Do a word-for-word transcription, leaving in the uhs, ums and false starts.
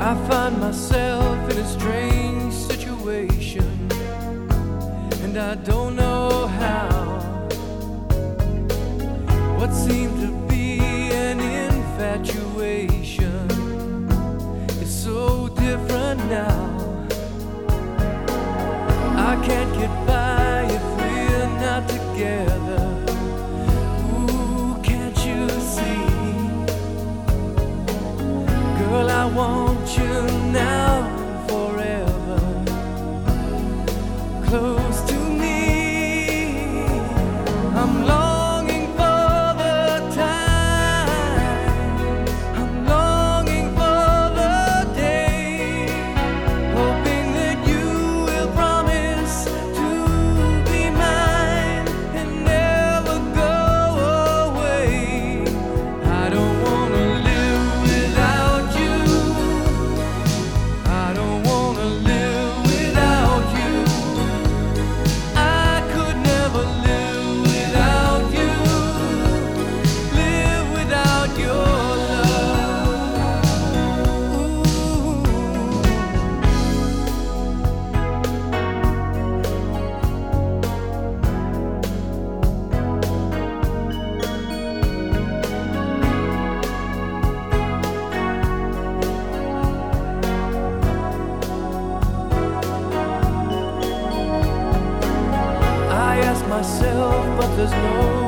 I find myself in a strange situation, and I don't know how. What seemed to be an infatuation is so different now. I can't get by if we're not together. Ooh, can't you see? Girl, I want you now and forever, close to me. I'm longing for the time, I'm longing for the day, hoping that you will promise to be mine and never go away. I don't wanna live without you, I don't wanna live without you. I could never live without you, live without your love. Ooh. I ask myself, but there's no